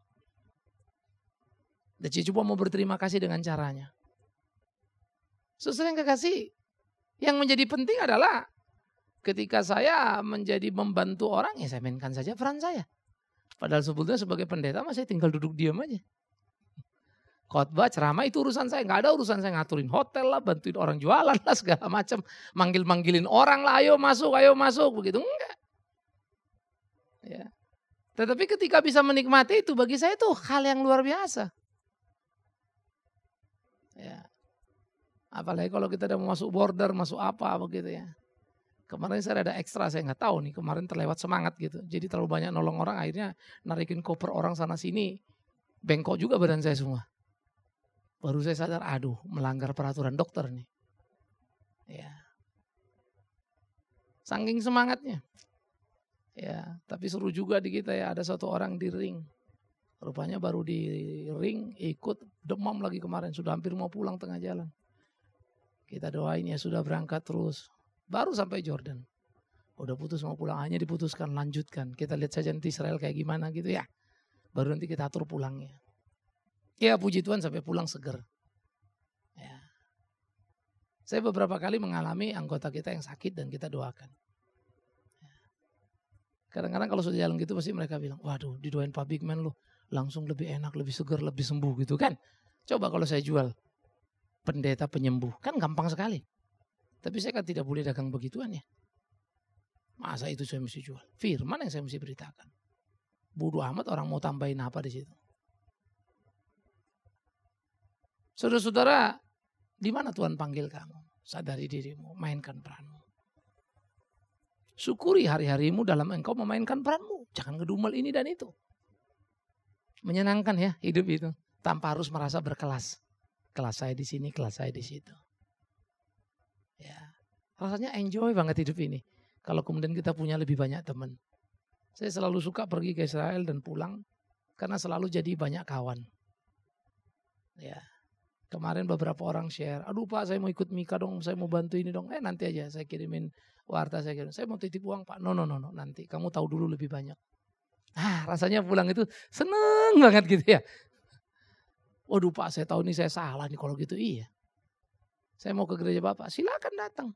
Dan dia coba mau berterima kasih dengan caranya. Saudara yang kekasih, yang menjadi penting adalah ketika saya menjadi membantu orang, ya saya mainkan saja peran saya. Padahal sebetulnya sebagai pendeta mah saya tinggal duduk diam aja. Khotbah, ceramah itu urusan saya. Nggak ada urusan saya ngaturin hotel lah, bantuin orang jualan lah, segala macam. Manggil-manggilin orang lah, ayo masuk, ayo masuk. Begitu, enggak. Ya. Tetapi ketika bisa menikmati itu, bagi saya itu hal yang luar biasa. Ya. Apalagi kalau kita udah mau masuk border, masuk apa begitu ya. Kemarin saya ada ekstra, saya nggak tahu nih. Kemarin terlewat semangat gitu. Jadi terlalu banyak nolong orang, akhirnya narikin koper orang sana sini. Bengkok juga badan saya semua. Baru saya sadar, aduh melanggar peraturan dokter nih. Ya. Saking semangatnya. Ya, tapi seru juga di kita ya. Ada satu orang di ring. Rupanya baru di ring ikut demam lagi kemarin. Sudah hampir mau pulang tengah jalan. Kita doain ya sudah berangkat terus. Baru sampai Jordan. Udah putus mau pulang. Hanya diputuskan lanjutkan. Kita lihat saja nanti Israel kayak gimana gitu ya. Baru nanti kita atur pulangnya. Ya puji Tuhan sampai pulang seger. Ya. Saya beberapa kali mengalami anggota kita yang sakit dan kita doakan. Ya. Kadang-kadang kalau sudah jalan gitu pasti mereka bilang, waduh didoain Pak Bigman lu. Langsung lebih enak, lebih seger, lebih sembuh gitu kan. Coba kalau saya jual pendeta penyembuh. Kan gampang sekali. Tapi saya kan tidak boleh dagang begituan ya. Masa itu saya mesti jual? Firman yang saya mesti beritakan. Bodoh amat orang mau tambahin apa di situ. Saudara-saudara, di mana Tuhan panggil kamu? Sadari dirimu, mainkan peranmu. Syukuri hari-harimu dalam engkau memainkan peranmu. Jangan ngedumel ini dan itu. Menyenangkan ya hidup itu. Tanpa harus merasa berkelas. Kelas saya di sini, kelas saya di situ. Ya, rasanya enjoy banget hidup ini. Kalau kemudian kita punya lebih banyak teman. Saya selalu suka pergi ke Israel dan pulang. Karena selalu jadi banyak kawan. Ya. Kemarin beberapa orang share, aduh Pak saya mau ikut Mika dong, saya mau bantu ini dong. Eh nanti aja saya kirimin warta, saya kirim. Saya mau titip uang Pak, no no no, no. Nanti kamu tahu dulu lebih banyak. Ah rasanya pulang itu seneng banget gitu ya. Waduh Pak saya tahu nih saya salah nih kalau gitu iya. Saya mau ke gereja Bapak, silakan datang.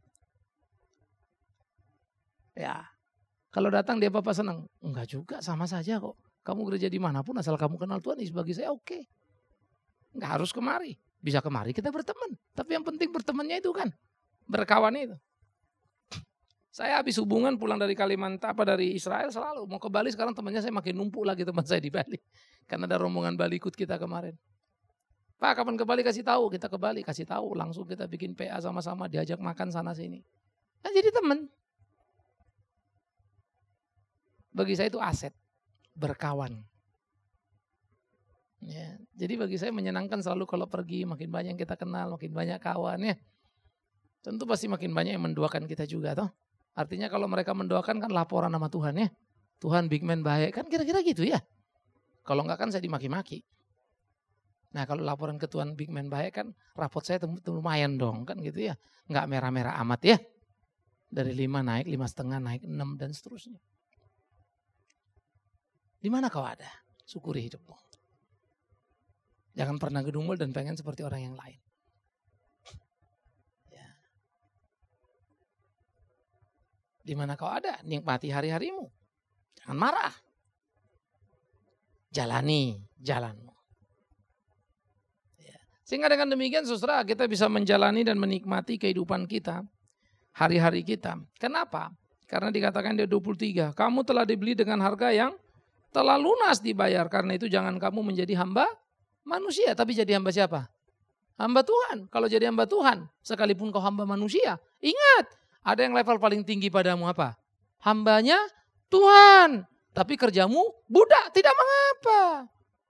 Ya, kalau datang dia Bapak senang. Enggak juga, sama saja kok. Kamu gereja dimanapun asal kamu kenal Tuhan, bagi saya oke. Okay. Enggak harus kemari. Bisa kemari kita berteman. Tapi yang penting bertemannya itu kan. Berkawan itu. Saya habis hubungan pulang dari Kalimantan, apa dari Israel selalu. Mau ke Bali sekarang temannya saya makin numpuk lagi teman saya di Bali. Karena ada rombongan Bali ikut kita kemarin. Pak kapan ke Bali kasih tahu. Kita ke Bali kasih tahu. Langsung kita bikin P A sama-sama. Diajak makan sana sini. Nah jadi teman. Bagi saya itu aset. Berkawan. Ya, jadi bagi saya menyenangkan selalu kalau pergi makin banyak yang kita kenal, makin banyak kawan ya. Tentu pasti makin banyak yang mendoakan kita juga toh. Artinya kalau mereka mendoakan kan laporan sama Tuhan ya. Tuhan Bigman baik kan kira-kira gitu ya. Kalau enggak kan saya dimaki-maki. Nah kalau laporan ke Tuhan Bigman baik kan raport saya lumayan dong kan gitu ya. Enggak merah-merah amat ya. Dari lima naik, lima setengah naik, enam dan seterusnya. Di mana kau ada? Syukuri hidupmu. Jangan pernah gedumul dan pengen seperti orang yang lain. Ya. Di mana kau ada? Nikmati hari-harimu. Jangan marah. Jalani jalanmu. Ya. Sehingga dengan demikian saudara kita bisa menjalani dan menikmati kehidupan kita. Hari-hari kita. Kenapa? Karena dikatakan di dua puluh tiga. Kamu telah dibeli dengan harga yang telah lunas dibayar. Karena itu jangan kamu menjadi hamba manusia. Tapi jadi hamba siapa? Hamba Tuhan. Kalau jadi hamba Tuhan. Sekalipun kau hamba manusia. Ingat. Ada yang level paling tinggi padamu apa? Hambanya Tuhan. Tapi kerjamu budak, tidak mengapa.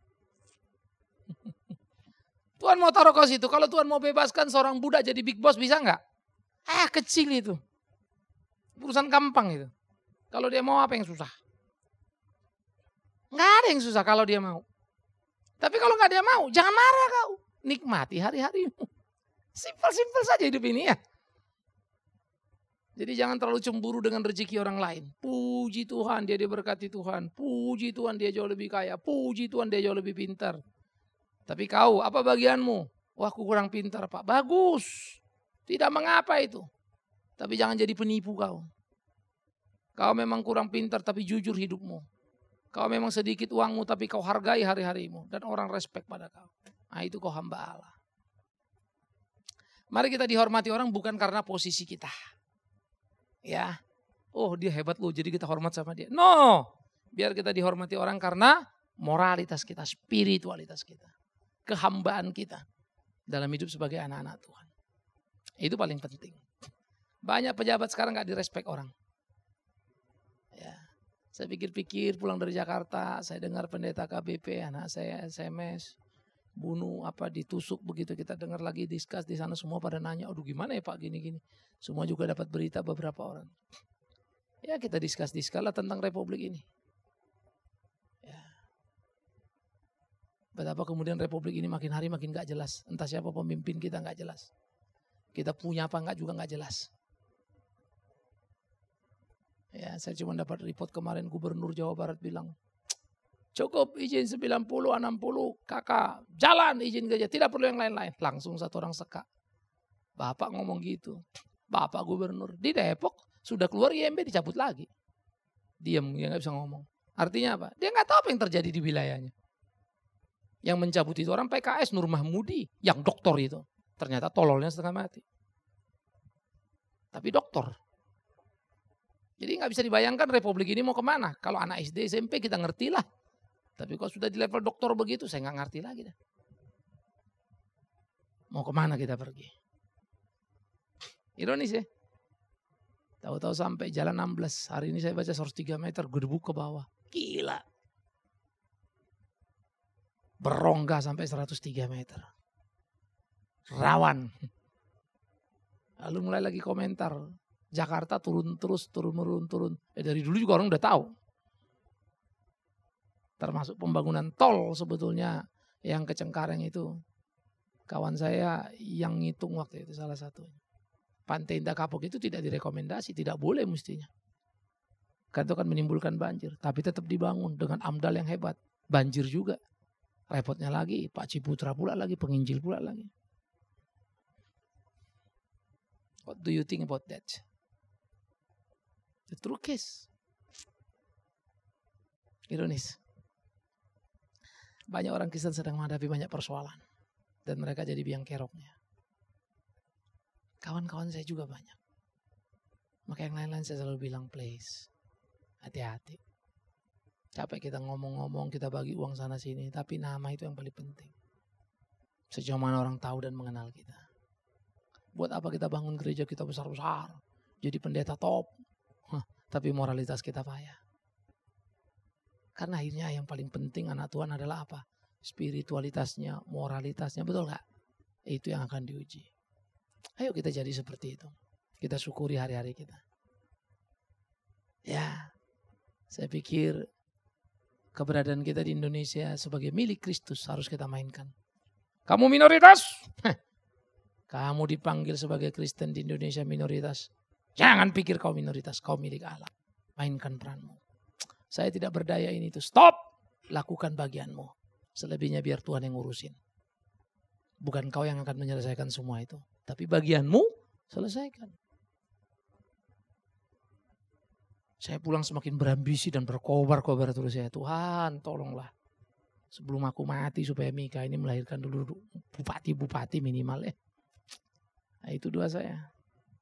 Tuhan mau taruh kau situ. Kalau Tuhan mau bebaskan seorang budak jadi big boss, bisa nggak? Ah kecil itu. Urusan gampang itu. Kalau dia mau apa yang susah? Nggak ada yang susah kalau dia mau. Tapi kalau nggak dia mau, jangan marah kau. Nikmati hari-harimu. Simpel-simpel saja hidup ini ya. Jadi jangan terlalu cemburu dengan rezeki orang lain. Puji Tuhan dia diberkati Tuhan. Puji Tuhan dia jauh lebih kaya. Puji Tuhan dia jauh lebih pintar. Tapi kau apa bagianmu? Wah aku kurang pintar Pak. Bagus. Tidak mengapa itu. Tapi jangan jadi penipu kau. Kau memang kurang pintar tapi jujur hidupmu. Kau memang sedikit uangmu tapi kau hargai hari-harimu. Dan orang respect pada kau. Nah itu kau hamba Allah. Mari kita dihormati orang bukan karena posisi kita. Ya, oh dia hebat loh jadi kita hormat sama dia. No, biar kita dihormati orang karena moralitas kita, spiritualitas kita. Kehambaan kita dalam hidup sebagai anak-anak Tuhan. Itu paling penting. Banyak pejabat sekarang gak direspek orang. Ya, saya pikir-pikir pulang dari Jakarta, saya dengar pendeta K B P, anak saya S M S. Bunuh apa ditusuk begitu kita dengar lagi diskus di sana semua pada nanya, aduh gimana ya Pak gini-gini. Semua juga dapat berita beberapa orang. Ya kita diskus-diskus lah tentang republik ini. Ya. Betapa kemudian republik ini makin hari makin gak jelas. Entah siapa pemimpin kita gak jelas. Kita punya apa enggak juga gak jelas. Ya saya cuma dapat report kemarin Gubernur Jawa Barat bilang, cukup izin sembilan puluh, enam puluh kakak, jalan izin saja, tidak perlu yang lain-lain. Langsung satu orang sekak. Bapak ngomong gitu. Bapak Gubernur di Depok sudah keluar I M B dicabut lagi. Diam, dia gak bisa ngomong. Artinya apa? Dia gak tahu apa yang terjadi di wilayahnya. Yang mencabut itu orang P K S, Nur Mahmudi, yang doktor itu. Ternyata tololnya setengah mati. Tapi doktor. Jadi gak bisa dibayangkan republik ini mau kemana. Kalau anak S D, S M P kita ngerti lah. Tapi kalau sudah di level doktor begitu, saya gak ngerti lagi dah. Mau kemana kita pergi? Ironis ya. Tahu-tahu sampai jalan enam belas. Hari ini saya baca seratus tiga meter, gedebuk ke bawah. Gila. Berongga sampai seratus tiga meter. Rawan. Lalu mulai lagi komentar. Jakarta turun terus, turun, turun, turun. Eh, dari dulu juga orang udah tahu. Termasuk pembangunan tol sebetulnya yang ke Cengkareng itu. Kawan saya yang ngitung waktu itu salah satunya. Pantai Indah Kapuk itu tidak direkomendasi, tidak boleh mestinya. Karena itu akan menimbulkan banjir. Tapi tetap dibangun dengan AMDAL yang hebat. Banjir juga. Repotnya lagi, Pak Ciputra pula lagi, penginjil pula lagi. What do you think about that? The true case. Ironis. Banyak orang Kristen sedang menghadapi banyak persoalan. Dan mereka jadi biang keroknya. Kawan-kawan saya juga banyak. Maka yang lain-lain saya selalu bilang, please, hati-hati. Capek kita ngomong-ngomong, kita bagi uang sana sini. Tapi nama itu yang paling penting. Sejauh mana orang tahu dan mengenal kita. Buat apa kita bangun gereja kita besar-besar. Jadi pendeta top. Hah, tapi moralitas kita payah. Karena akhirnya yang paling penting anak Tuhan adalah apa? Spiritualitasnya, moralitasnya, betul gak? Itu yang akan diuji. Ayo kita jadi seperti itu. Kita syukuri hari-hari kita. Ya, saya pikir keberadaan kita di Indonesia sebagai milik Kristus harus kita mainkan. Kamu minoritas? Kamu dipanggil sebagai Kristen di Indonesia minoritas. Jangan pikir kau minoritas, kau milik Allah. Mainkan peranmu. Saya tidak berdaya ini itu. Stop! Lakukan bagianmu. Selebihnya biar Tuhan yang ngurusin. Bukan kau yang akan menyelesaikan semua itu. Tapi bagianmu selesaikan. Saya pulang semakin berambisi dan berkobar-kobar terus saya. Tuhan tolonglah. Sebelum aku mati supaya Mika ini melahirkan dulu bupati-bupati minimal ya. Nah, itu doa saya.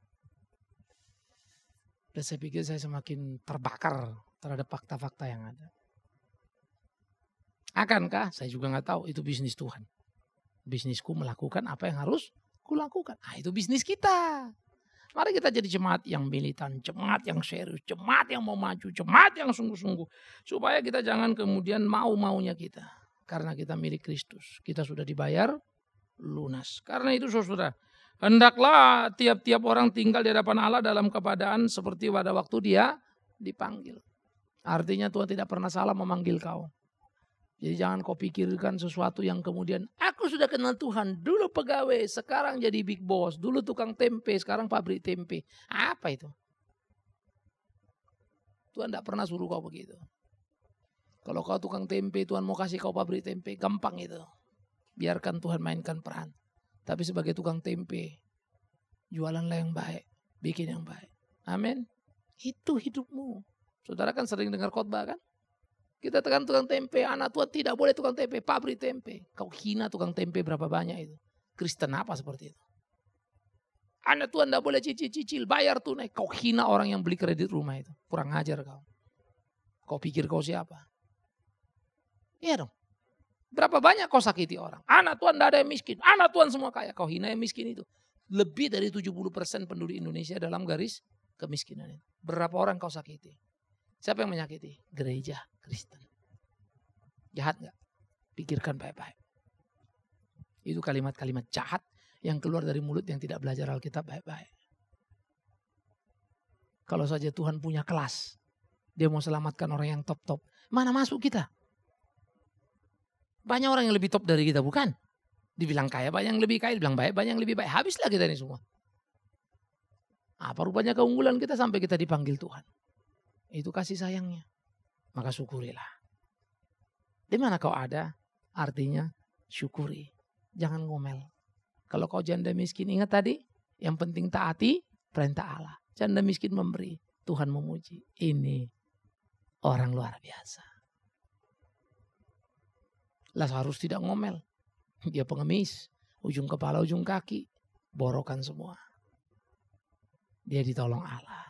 Dan saya pikir saya semakin terbakar terhadap fakta-fakta yang ada. Akankah? Saya juga nggak tahu. Itu bisnis Tuhan. Bisnisku melakukan apa yang harus kulakukan. Nah, itu bisnis kita. Mari kita jadi jemaat yang militan, jemaat yang serius, jemaat yang mau maju, jemaat yang sungguh-sungguh. Supaya kita jangan kemudian mau-maunya kita. Karena kita milik Kristus. Kita sudah dibayar lunas. Karena itu saudara, hendaklah tiap-tiap orang tinggal di hadapan Allah dalam keadaan seperti pada waktu dia dipanggil. Artinya Tuhan tidak pernah salah memanggil kau. Jadi jangan kau pikirkan sesuatu yang kemudian, aku sudah kenal Tuhan, dulu pegawai, sekarang jadi big boss, dulu tukang tempe, sekarang pabrik tempe. Apa itu? Tuhan tidak pernah suruh kau begitu. Kalau kau tukang tempe, Tuhan mau kasih kau pabrik tempe, gampang itu. Biarkan Tuhan mainkan peran. Tapi sebagai tukang tempe, jualanlah yang baik, bikin yang baik. Amin. Itu hidupmu. Saudara kan sering dengar khotbah kan? Kita tekan tukang tempe, anak Tuhan tidak boleh tukang tempe, pabrik tempe. Kau hina tukang tempe berapa banyak itu. Kristen apa seperti itu? Anak Tuhan tidak boleh cicil-cicil, bayar tunai. Kau hina orang yang beli kredit rumah itu. Kurang ajar kau. Kau pikir kau siapa? Iya dong. Berapa banyak kau sakiti orang. Anak Tuhan tidak ada yang miskin. Anak Tuhan semua kaya. Kau hina yang miskin itu. Lebih dari tujuh puluh persen penduduk Indonesia dalam garis kemiskinan itu. Berapa orang kau sakiti? Siapa yang menyakiti? Gereja Kristen. Jahat gak? Pikirkan baik-baik. Itu kalimat-kalimat jahat yang keluar dari mulut yang tidak belajar Alkitab baik-baik. Kalau saja Tuhan punya kelas, dia mau selamatkan orang yang top-top. Mana masuk kita? Banyak orang yang lebih top dari kita, bukan? Dibilang kaya, banyak yang lebih kaya. Dibilang baik, banyak yang lebih baik. Habislah kita ini semua. Apa rupanya keunggulan kita sampai kita dipanggil Tuhan? Itu kasih sayangnya. Maka syukurilah. Di mana kau ada? Artinya syukuri. Jangan ngomel. Kalau kau janda miskin, ingat tadi? Yang penting taati perintah Allah. Janda miskin memberi. Tuhan memuji. Ini orang luar biasa. Lazarus tidak ngomel. Dia pengemis. Ujung kepala, ujung kaki. Borokan semua. Dia ditolong Allah.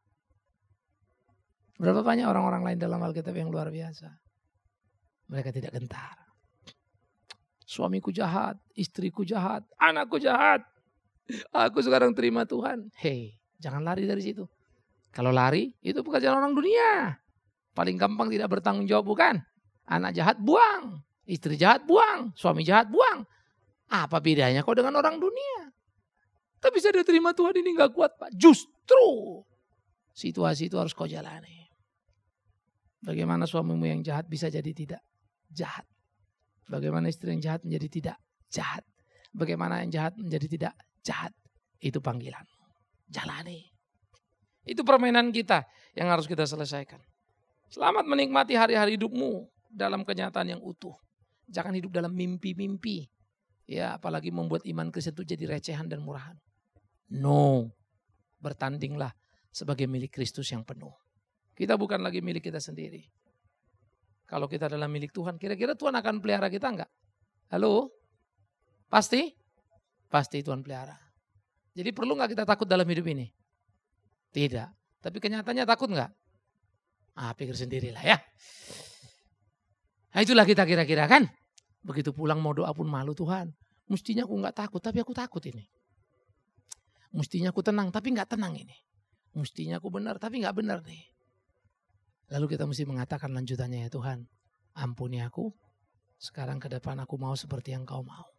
Berapa banyak orang-orang lain dalam Alkitab yang luar biasa. Mereka tidak gentar. Suamiku jahat, istriku jahat, anakku jahat. Aku sekarang terima Tuhan. Hei, jangan lari dari situ. Kalau lari, itu pekerjaan orang dunia. Paling gampang tidak bertanggung jawab, bukan? Anak jahat, buang. Istri jahat, buang. Suami jahat, buang. Apa bedanya kau dengan orang dunia? Tapi saya terima Tuhan ini gak kuat, Pak. Justru situasi itu harus kau jalani. Bagaimana suamimu yang jahat bisa jadi tidak jahat. Bagaimana istri yang jahat menjadi tidak jahat. Bagaimana yang jahat menjadi tidak jahat. Itu panggilan. Jalani. Itu permainan kita yang harus kita selesaikan. Selamat menikmati hari-hari hidupmu dalam kenyataan yang utuh. Jangan hidup dalam mimpi-mimpi. Ya, apalagi membuat iman Kristen itu jadi recehan dan murahan. No. Bertandinglah sebagai milik Kristus yang penuh. Kita bukan lagi milik kita sendiri. Kalau kita adalah milik Tuhan, kira-kira Tuhan akan pelihara kita enggak? Halo? Pasti? Pasti Tuhan pelihara. Jadi perlu enggak kita takut dalam hidup ini? Tidak. Tapi kenyataannya takut enggak? Ah, pikir sendirilah ya. Nah, itulah kita kira-kira kan? Begitu pulang mau doa pun malu, Tuhan. Mestinya aku enggak takut, tapi aku takut ini. Mestinya aku tenang, tapi enggak tenang ini. Mestinya aku benar, tapi enggak benar nih. Lalu kita mesti mengatakan lanjutannya, ya Tuhan, ampuni aku, sekarang ke depan aku mau seperti yang Kau mau.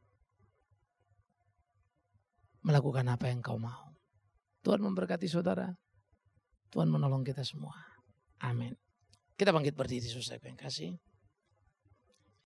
Melakukan apa yang Kau mau. Tuhan memberkati saudara, Tuhan menolong kita semua. Amin. Kita bangkit berdiri, saudara yang kasih.